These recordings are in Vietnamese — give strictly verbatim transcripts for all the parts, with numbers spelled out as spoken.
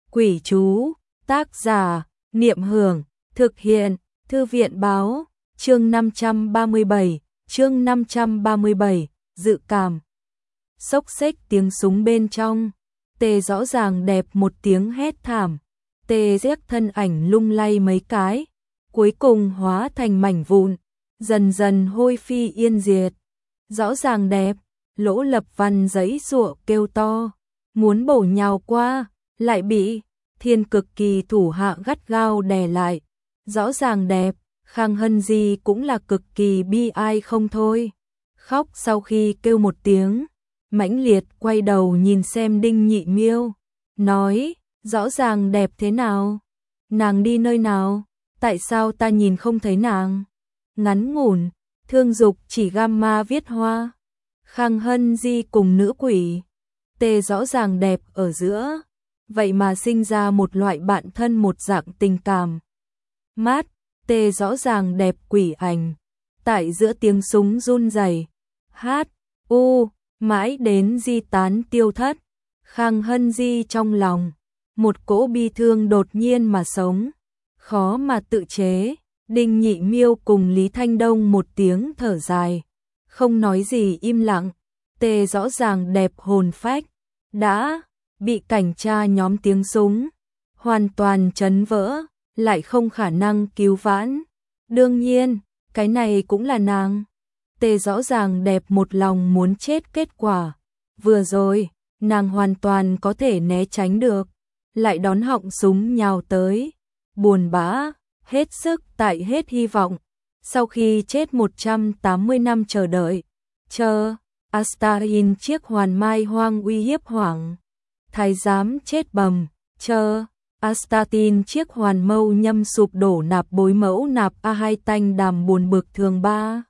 Quỷ chú, tác giả, Niệm Hưởng, thực hiện, Thư viện báo, chương năm trăm ba mươi bảy, chương năm trăm ba mươi bảy, dự cảm. Xốc xếch tiếng súng bên trong, Tề rõ ràng đẹp một tiếng hét thảm, Tề rét thân ảnh lung lay mấy cái, cuối cùng hóa thành mảnh vụn, dần dần hôi phi yên diệt. Rõ ràng đẹp, Lỗ Lập Văn giãy giụa kêu to, muốn bổ nhào qua, lại bị Thiên Cực Kỳ thủ hạ gắt gao đè lại. Rõ ràng đẹp, Khang Hân Di cũng là cực kỳ bi ai không thôi. Khóc sau khi kêu một tiếng, mãnh liệt quay đầu nhìn xem Đinh Nhị Miêu, nói, rõ ràng đẹp thế nào? Nàng đi nơi nào? Tại sao ta nhìn không thấy nàng? Ngắn ngủn, Thương Dục chỉ gamma viết hoa. Khang Hân Di cùng nữ quỷ, Tề rõ ràng đẹp ở giữa, vậy mà sinh ra một loại bạn thân một dạng tình cảm. Mát, Tề rõ ràng đẹp quỷ ảnh, tại giữa tiếng súng run rẩy, hát, u, mãi đến di tán tiêu thất. Khang Hân Di trong lòng, một cỗ bi thương đột nhiên mà sống, khó mà tự chế. Đinh Nhị Miêu cùng Lý Thanh Đông một tiếng thở dài, không nói gì im lặng. Tề rõ ràng đẹp hồn phách, đã bị cảnh tra nhóm tiếng súng hoàn toàn chấn vỡ, lại không khả năng cứu vãn. Đương nhiên, cái này cũng là nàng. Tề rõ ràng đẹp một lòng muốn chết kết quả. Vừa rồi, nàng hoàn toàn có thể né tránh được, lại đón họng súng nhào tới. Buồn bã, hết sức tại hết hy vọng. Sau khi chết một trăm tám mươi năm chờ đợi, chờ, Astarin chiếc hoàn mai hoang uy hiếp hoảng. Thái giám chết bầm, chờ, Astatin chiếc hoàn mâu nhâm sụp đổ nạp bối mẫu nạp A hai tanh đàm buồn bực thường ba.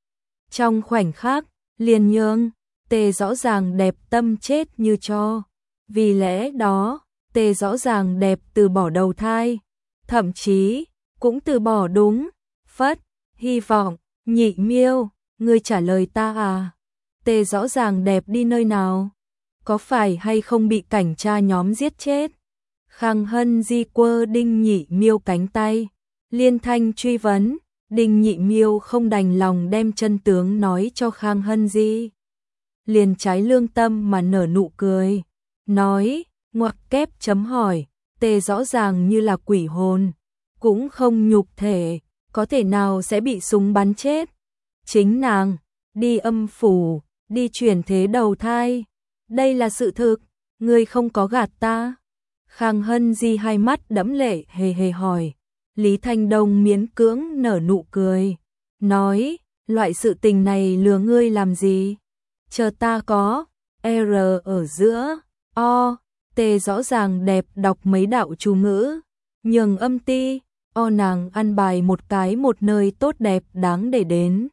Trong khoảnh khắc, liền nhương, Tề rõ ràng đẹp tâm chết như cho. Vì lẽ đó, Tề rõ ràng đẹp từ bỏ đầu thai, thậm chí cũng từ bỏ đúng, phất, hy vọng. Nhị Miêu, ngươi trả lời ta à? Tề rõ ràng đẹp đi nơi nào? Có phải hay không bị cảnh tra nhóm giết chết? Khang Hân Di quơ Đinh Nhị Miêu cánh tay, liên thanh truy vấn. Đinh Nhị Miêu không đành lòng đem chân tướng nói cho Khang Hân Di, liền trái lương tâm mà nở nụ cười, nói, ngoặc kép chấm hỏi, Tề rõ ràng như là quỷ hồn, cũng không nhục thể, có thể nào sẽ bị súng bắn chết? Chính nàng, đi âm phủ, đi chuyển thế đầu thai, đây là sự thực, ngươi không có gạt ta. Khang Hân Di hai mắt đẫm lệ hề hề hỏi. Lý Thanh Đông miễn cưỡng nở nụ cười, nói, loại sự tình này lừa ngươi làm gì? Chờ ta có, R ở giữa, O, Tề rõ ràng đẹp đọc mấy đạo chú ngữ, nhường âm ti, O nàng ăn bài một cái một nơi tốt đẹp đáng để đến.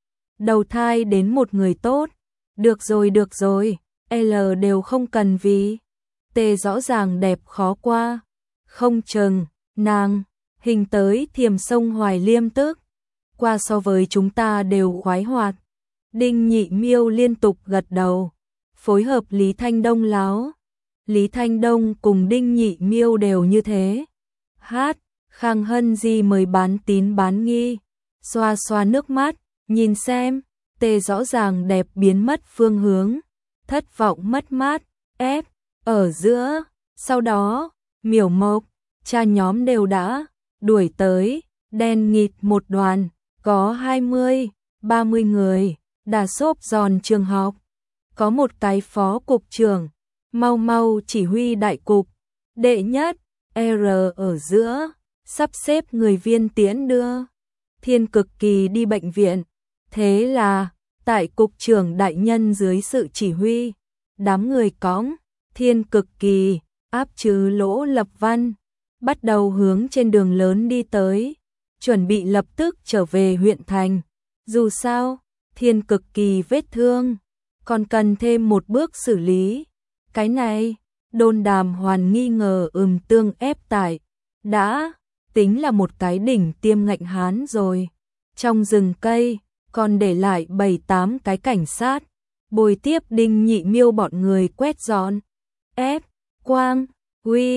Đầu thai đến một người tốt, được rồi được rồi, L đều không cần vì. Tề rõ ràng đẹp khó qua, không chừng, nàng, hình tới Thiềm Sông Hoài Liêm tức, qua so với chúng ta đều khoái hoạt. Đinh Nhị Miêu liên tục gật đầu, phối hợp Lý Thanh Đông láo. Lý Thanh Đông cùng Đinh Nhị Miêu đều như thế. Hát, Khang Hân Di mới bán tín bán nghi, xoa xoa nước mắt, nhìn xem, Tề rõ ràng đẹp biến mất phương hướng, thất vọng mất mát, ép, ở giữa, sau đó, Miểu Mộc, cha nhóm đều đã đuổi tới, đen nghịt một đoàn, có hai mươi, ba mươi người, đà xốp giòn trường học, có một cái phó cục trưởng, mau mau chỉ huy đại cục, đệ nhất, R ở giữa, sắp xếp người viên tiễn đưa Thiên Cực Kỳ đi bệnh viện. Thế là, tại cục trưởng đại nhân dưới sự chỉ huy, đám người cõng Thiên Cực Kỳ, áp trừ Lỗ Lập Văn, bắt đầu hướng trên đường lớn đi tới, chuẩn bị lập tức trở về huyện thành. Dù sao, Thiên Cực Kỳ vết thương, còn cần thêm một bước xử lý. Cái này, Đôn Đàm Hoàn nghi ngờ ừm tương ép tải, đã tính là một cái đỉnh tiêm ngạnh hán rồi. Trong rừng cây, còn để lại bảy tám cái cảnh sát, bồi tiếp Đinh Nhị Miêu bọn người quét dọn. Ép, Quang, Huy,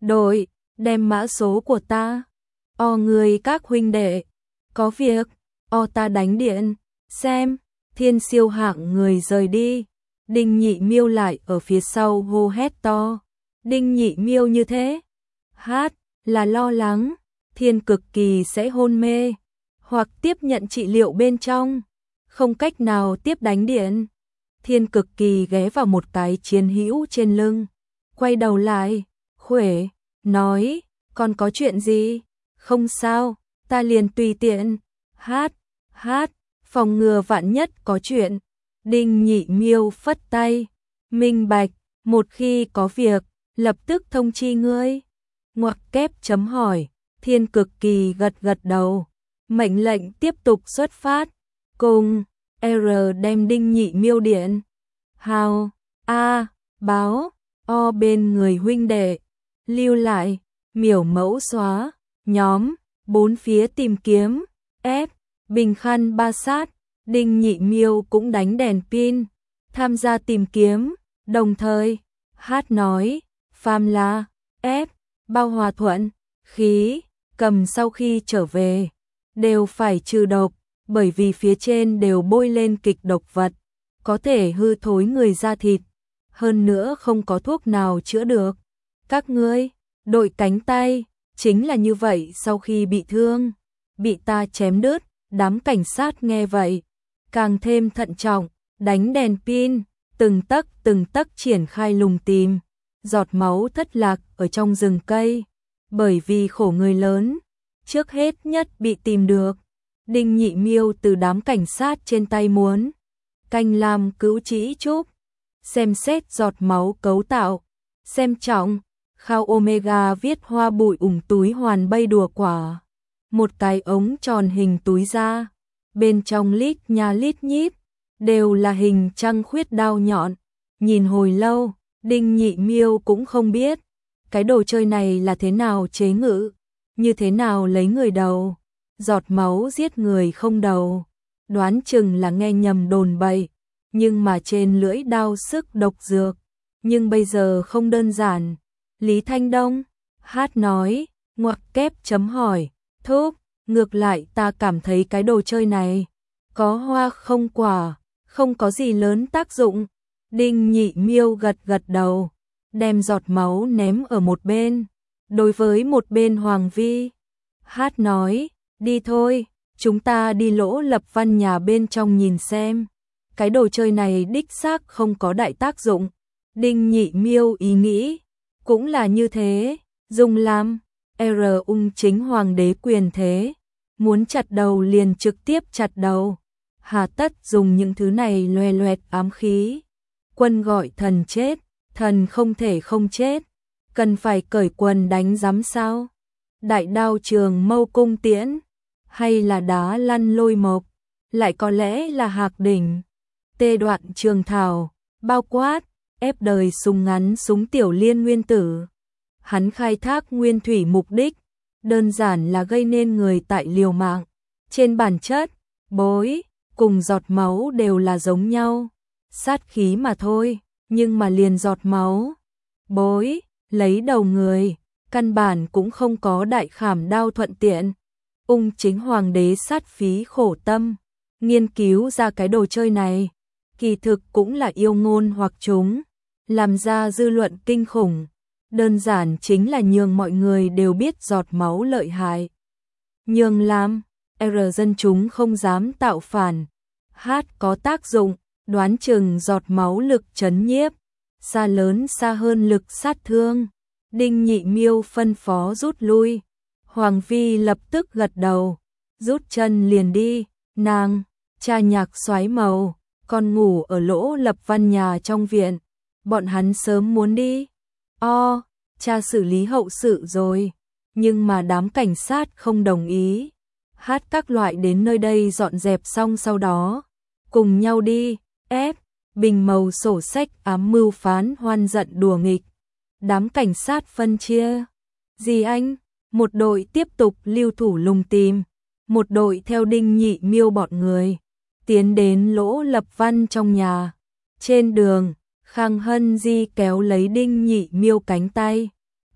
Đội, đem mã số của ta. O người các huynh đệ. Có việc. O ta đánh điện. Xem. Thiên Siêu hạng người rời đi. Đinh Nhị Miêu lại ở phía sau hô hét to. Đinh Nhị Miêu như thế. Hát, là lo lắng. Thiên Cực Kỳ sẽ hôn mê. Hoặc tiếp nhận trị liệu bên trong. Không cách nào tiếp đánh điện. Thiên Cực Kỳ ghé vào một cái chiến hữu trên lưng. Quay đầu lại. Khuể. Nói. Còn có chuyện gì? Không sao. Ta liền tùy tiện. Hát. Hát. Phòng ngừa vạn nhất có chuyện. Đinh Nhị Miêu phất tay. Minh bạch. Một khi có việc. Lập tức thông chi ngươi. Ngoặc kép chấm hỏi. Thiên Cực Kỳ gật gật đầu. Mệnh lệnh tiếp tục xuất phát. Cùng. R đem Đinh Nhị Miêu điện. Hào. A. Báo. O bên người huynh đệ. Lưu lại. Miểu mẫu xóa. Nhóm. Bốn phía tìm kiếm. F. Bình khăn ba sát. Đinh Nhị Miêu cũng đánh đèn pin. Tham gia tìm kiếm. Đồng thời. Hát nói. Phàm là. F. Bao hòa thuận. Khí. Cầm sau khi trở về. Đều phải trừ độc. Bởi vì phía trên đều bôi lên kịch độc vật. Có thể hư thối người da thịt. Hơn nữa không có thuốc nào chữa được. Các ngươi. Đội cánh tay. Chính là như vậy sau khi bị thương. Bị ta chém đứt. Đám cảnh sát nghe vậy. Càng thêm thận trọng. Đánh đèn pin. Từng tấc từng tấc triển khai lùng tìm. Giọt máu thất lạc ở trong rừng cây. Bởi vì khổ người lớn. Trước hết nhất bị tìm được. Đinh Nhị Miêu từ đám cảnh sát trên tay muốn. Canh làm cứu chỉ trúc. Xem xét giọt máu cấu tạo. Xem trọng. Khao omega viết hoa bụi ủng túi hoàn bay đùa quả. Một cái ống tròn hình túi da. Bên trong lít nha lít nhít. Đều là hình trăng khuyết đao nhọn. Nhìn hồi lâu. Đinh Nhị Miêu cũng không biết. Cái đồ chơi này là thế nào chế ngự. Như thế nào lấy người đầu. Giọt máu giết người không đầu. Đoán chừng là nghe nhầm đồn bậy. Nhưng mà trên lưỡi đao sức độc dược. Nhưng bây giờ không đơn giản. Lý Thanh Đông. Hát nói. Ngoặc kép chấm hỏi. Thúc. Ngược lại ta cảm thấy cái đồ chơi này. Có hoa không quả. Không có gì lớn tác dụng. Đinh Nhị Miêu gật gật đầu. Đem giọt máu ném ở một bên. Đối với một bên Hoàng Vi. Hát nói. Đi thôi. Chúng ta đi lỗ lập văn nhà bên trong nhìn xem. Cái đồ chơi này đích xác không có đại tác dụng. Đinh Nhị Miêu ý nghĩ. Cũng là như thế. Dùng làm. R ung chính hoàng đế quyền thế. Muốn chặt đầu liền trực tiếp chặt đầu. Hà tất dùng những thứ này loè loẹt ám khí. Quân gọi thần chết. Thần không thể không chết. Cần phải cởi quần đánh giám sao. Đại đao trường mâu cung tiễn. Hay là đá lăn lôi mộc. Lại có lẽ là hạc đỉnh. Tê đoạn trường thảo. Bao quát. Ép đời súng ngắn súng tiểu liên nguyên tử. Hắn khai thác nguyên thủy mục đích. Đơn giản là gây nên người tại liều mạng. Trên bản chất. Bối. Cùng giọt máu đều là giống nhau. Sát khí mà thôi. Nhưng mà liền giọt máu. Bối. Lấy đầu người. Căn bản cũng không có đại khảm đao thuận tiện. Ung chính hoàng đế sát phí khổ tâm. Nghiên cứu ra cái đồ chơi này. Kỳ thực cũng là yêu ngôn hoặc chúng. Làm ra dư luận kinh khủng. Đơn giản chính là nhường mọi người đều biết giọt máu lợi hại. Nhường làm. R dân chúng không dám tạo phản. Hát có tác dụng. Đoán chừng giọt máu lực chấn nhiếp. Xa lớn xa hơn lực sát thương. Đinh Nhị Miêu phân phó rút lui. Hoàng Vi lập tức gật đầu. Rút chân liền đi. Nàng. Cha nhạc xoáy màu. Con ngủ ở lỗ lập văn nhà trong viện. Bọn hắn sớm muốn đi. O. Cha xử lý hậu sự rồi. Nhưng mà đám cảnh sát không đồng ý. Hát các loại đến nơi đây dọn dẹp xong sau đó. Cùng nhau đi. F. Bình màu sổ sách ám mưu phán hoan giận đùa nghịch. Đám cảnh sát phân chia. Gì anh? Một đội tiếp tục lưu thủ lùng tìm. Một đội theo Đinh Nhị Miêu bọn người. Tiến đến lỗ lập văn trong nhà. Trên đường, Khang Hân Di kéo lấy Đinh Nhị Miêu cánh tay.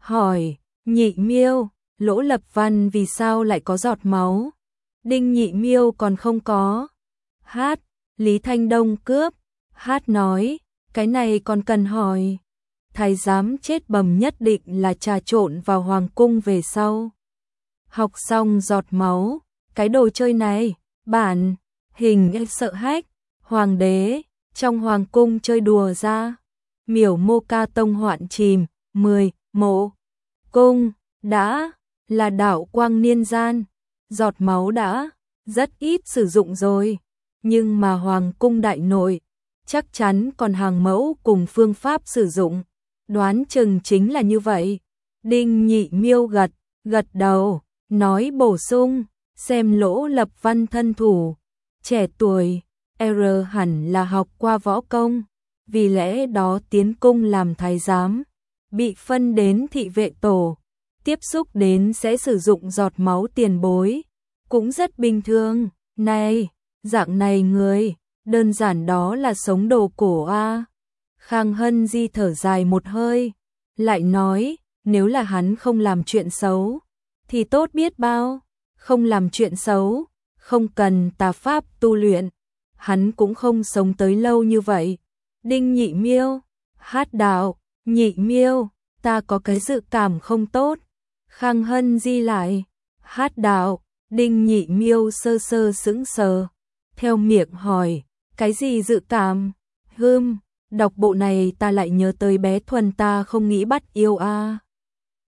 hỏi, Nhị Miêu, Lỗ Lập Văn vì sao lại có giọt máu? Đinh Nhị Miêu còn không có. Hát, Lý Thanh Đông cướp. Hát nói, cái này còn cần hỏi. Thái giám chết bầm nhất định là trà trộn vào hoàng cung về sau. Học xong giọt máu, cái đồ chơi này, bản, hình sợ hách, hoàng đế, trong hoàng cung chơi đùa ra. Miểu Mô Ca Tông hoạn chìm, mười, mộ, cung, đã, là đạo quang niên gian, giọt máu đã, rất ít sử dụng rồi, nhưng mà hoàng cung đại nội, chắc chắn còn hàng mẫu cùng phương pháp sử dụng, đoán chừng chính là như vậy. Đinh Nhị Miêu gật, gật đầu, nói bổ sung, xem Lỗ Lập Văn thân thủ, trẻ tuổi, R hẳn là học qua võ công, vì lẽ đó tiến cung làm thái giám, bị phân đến thị vệ tổ, tiếp xúc đến sẽ sử dụng giọt máu tiền bối, cũng rất bình thường. Này, dạng này người, đơn giản đó là sống đồ cổ a. Khang Hân Di thở dài một hơi, lại nói, nếu là hắn không làm chuyện xấu, thì tốt biết bao, không làm chuyện xấu, không cần tà pháp tu luyện, hắn cũng không sống tới lâu như vậy. Đinh Nhị Miêu, Hát đạo, Nhị Miêu, ta có cái dự cảm không tốt. Khang Hân Di lại, Hát đạo, Đinh Nhị Miêu sơ sơ sững sờ, theo miệng hỏi, cái gì dự cảm? Hừm, đọc bộ này ta lại nhớ tới bé Thuần ta không nghĩ bắt yêu a.